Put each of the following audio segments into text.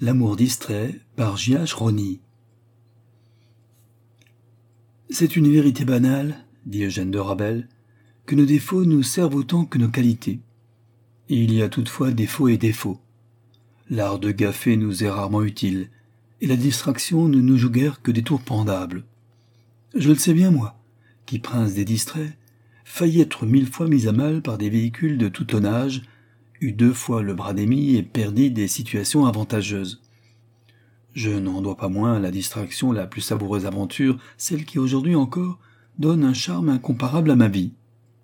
L'amour distrait par J.H. Rosny. C'est une vérité banale, dit Eugène de Rabel, que nos défauts nous servent autant que nos qualités. Il y a toutefois défauts et défauts. L'art de gaffer nous est rarement utile, et la distraction ne nous joue guère que des tours pendables. Je le sais bien, moi, qui, prince des distraits, failli être 1000 fois mis à mal par des véhicules de tout tonnage, eut 2 fois le bras démis et perdit des situations avantageuses. Je n'en dois pas moins à la distraction la plus savoureuse aventure, celle qui aujourd'hui encore donne un charme incomparable à ma vie.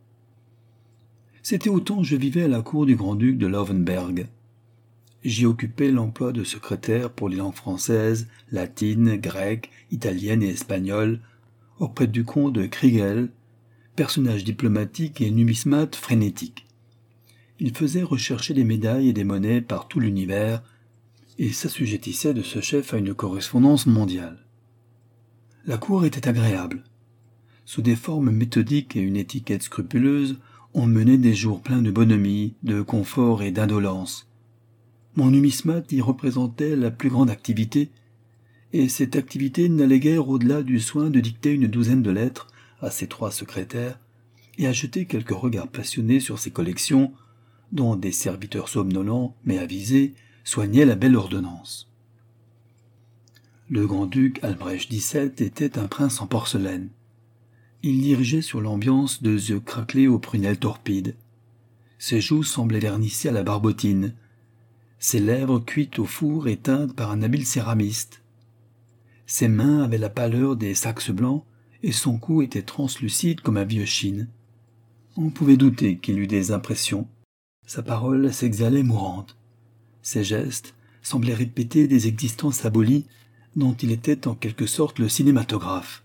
C'était au temps où je vivais à la cour du grand-duc de Lauenberg. J'y occupais l'emploi de secrétaire pour les langues françaises, latines, grecques, italiennes et espagnoles, auprès du comte de Kriegel, personnage diplomatique et numismate frénétique. Il faisait rechercher des médailles et des monnaies par tout l'univers, et s'assujettissait de ce chef à une correspondance mondiale. La cour était agréable. Sous des formes méthodiques et une étiquette scrupuleuse, on menait des jours pleins de bonhomie, de confort et d'indolence. Mon numismate y représentait la plus grande activité, et cette activité n'allait guère au-delà du soin de dicter une douzaine de lettres à ses 3 secrétaires et à jeter quelques regards passionnés sur ses collections, dont des serviteurs somnolents, mais avisés, soignaient la belle ordonnance. Le grand-duc Albrecht XVII était un prince en porcelaine. Il dirigeait sur l'ambiance 2 yeux craquelés aux prunelles torpides. Ses joues semblaient vernissées à la barbotine, ses lèvres cuites au four et teintes par un habile céramiste. Ses mains avaient la pâleur des saxe blancs et son cou était translucide comme un vieux chine. On pouvait douter qu'il eût des impressions. Sa parole s'exhalait mourante. Ses gestes semblaient répéter des existences abolies dont il était en quelque sorte le cinématographe.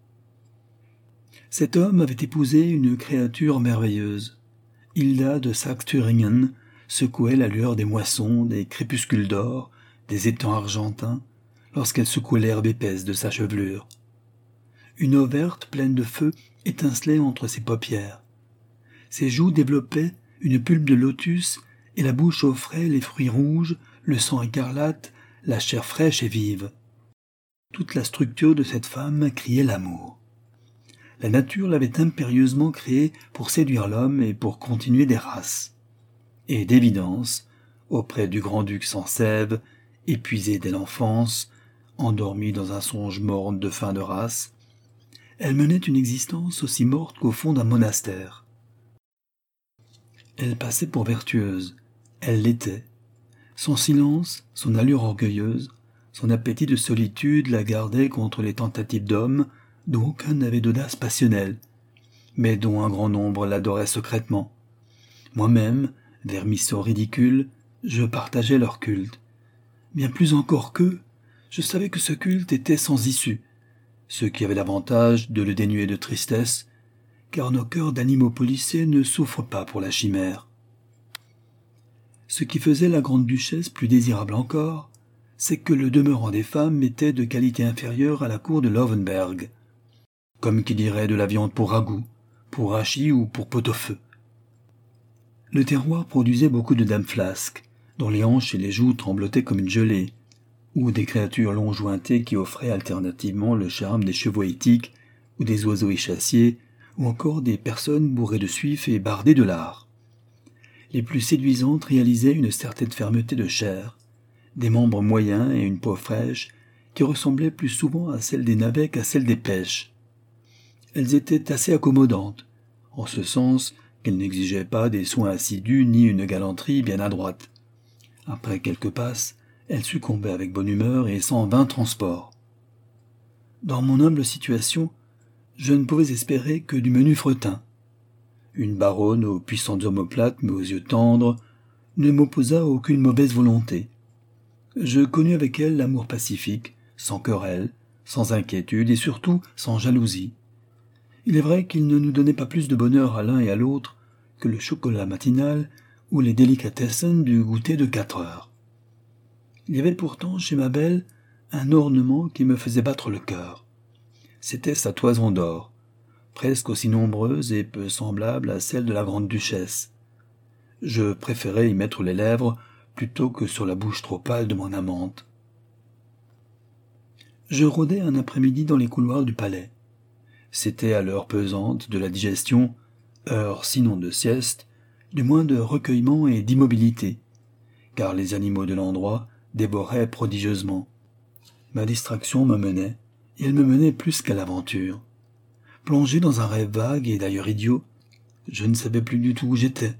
Cet homme avait épousé une créature merveilleuse. Hilda de Saxe-Thüringen secouait la lueur des moissons, des crépuscules d'or, des étangs argentins, lorsqu'elle secouait l'herbe épaisse de sa chevelure. Une eau verte pleine de feu étincelait entre ses paupières. Ses joues développaient une pulpe de lotus et la bouche offrait les fruits rouges, le sang écarlate, la chair fraîche et vive. Toute la structure de cette femme criait l'amour. La nature l'avait impérieusement créée pour séduire l'homme et pour continuer des races. Et d'évidence, auprès du grand-duc Sancerre, épuisé dès l'enfance, endormi dans un songe morne de fin de race, elle menait une existence aussi morte qu'au fond d'un monastère. Elle passait pour vertueuse, elle l'était. Son silence, son allure orgueilleuse, son appétit de solitude la gardaient contre les tentatives d'hommes dont aucun n'avait d'audace passionnelle, mais dont un grand nombre l'adorait secrètement. Moi-même, vermisseau ridicule, je partageais leur culte. Bien plus encore qu'eux, je savais que ce culte était sans issue, ce qui avait l'avantage de le dénuer de tristesse, car nos cœurs d'animaux policés ne souffrent pas pour la chimère. Ce qui faisait la grande duchesse plus désirable encore, c'est que le demeurant des femmes était de qualité inférieure à la cour de Lauenberg, comme qui dirait de la viande pour ragoût, pour hachis ou pour pot-au-feu. Le terroir produisait beaucoup de dames flasques, dont les hanches et les joues tremblotaient comme une gelée, ou des créatures long-jointées qui offraient alternativement le charme des chevaux étiques, ou des oiseaux échassiers, ou encore des personnes bourrées de suif et bardées de lard. Les plus séduisantes réalisaient une certaine fermeté de chair, des membres moyens et une peau fraîche qui ressemblaient plus souvent à celle des navets qu'à celle des pêches. Elles étaient assez accommodantes, en ce sens qu'elles n'exigeaient pas des soins assidus ni une galanterie bien adroite. Après quelques passes, elles succombaient avec bonne humeur et sans vain transport. Dans mon humble situation, je ne pouvais espérer que du menu fretin. Une baronne aux puissantes omoplates mais aux yeux tendres ne m'opposa aucune mauvaise volonté. Je connus avec elle l'amour pacifique, sans querelle, sans inquiétude et surtout sans jalousie. Il est vrai qu'il ne nous donnait pas plus de bonheur à l'un et à l'autre que le chocolat matinal ou les délicatessen du goûter de 4 heures. Il y avait pourtant chez ma belle un ornement qui me faisait battre le cœur. C'était sa toison d'or, presque aussi nombreuse et peu semblable à celle de la grande duchesse. Je préférais y mettre les lèvres plutôt que sur la bouche trop pâle de mon amante. Je rôdais un après-midi dans les couloirs du palais. C'était à l'heure pesante de la digestion, heure sinon de sieste, du moins de recueillement et d'immobilité, car les animaux de l'endroit dévoraient prodigieusement. Ma distraction me menait, et elle me menait plus qu'à l'aventure. Plongé dans un rêve vague et d'ailleurs idiot, je ne savais plus du tout où j'étais.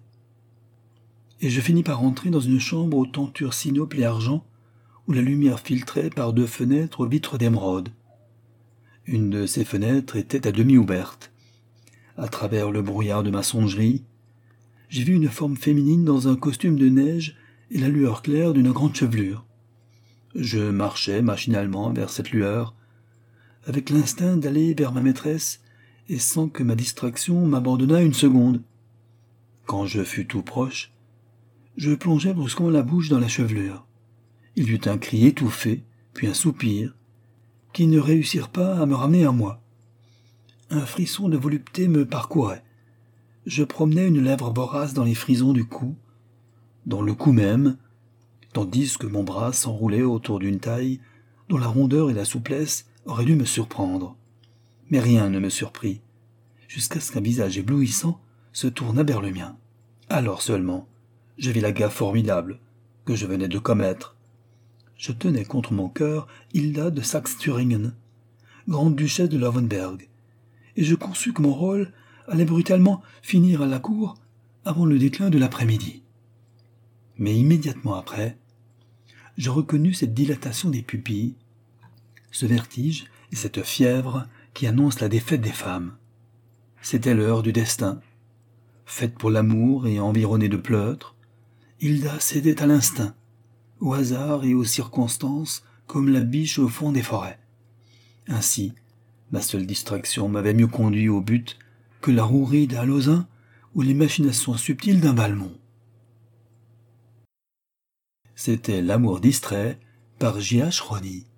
Et je finis par entrer dans une chambre aux tentures sinople et argent, où la lumière filtrait par 2 fenêtres aux vitres d'émeraude. Une de ces fenêtres était à demi ouverte. À travers le brouillard de ma songerie, j'ai vu une forme féminine dans un costume de neige et la lueur claire d'une grande chevelure. Je marchais machinalement vers cette lueur, avec l'instinct d'aller vers ma maîtresse et sans que ma distraction m'abandonnât une seconde. Quand je fus tout proche, je plongeai brusquement la bouche dans la chevelure. Il y eut un cri étouffé, puis un soupir, qui ne réussirent pas à me ramener à moi. Un frisson de volupté me parcourait. Je promenais une lèvre vorace dans les frisons du cou, dans le cou même, tandis que mon bras s'enroulait autour d'une taille dont la rondeur et la souplesse auraient dû me surprendre. Mais rien ne me surprit, jusqu'à ce qu'un visage éblouissant se tournât vers le mien. Alors seulement, je vis la gaffe formidable que je venais de commettre. Je tenais contre mon cœur Hilda de Saxe-Thüringen, grande duchesse de Lauenberg, et je conçus que mon rôle allait brutalement finir à la cour avant le déclin de l'après-midi. Mais immédiatement après, je reconnus cette dilatation des pupilles, ce vertige et cette fièvre qui annoncent la défaite des femmes. C'était l'heure du destin. Faite pour l'amour et environnée de pleutres, Hilda cédait à l'instinct, au hasard et aux circonstances comme la biche au fond des forêts. Ainsi, ma seule distraction m'avait mieux conduit au but que la rouerie d'un Lauzun ou les machinations subtiles d'un Valmont. C'était L'amour distrait par J.H. Rony.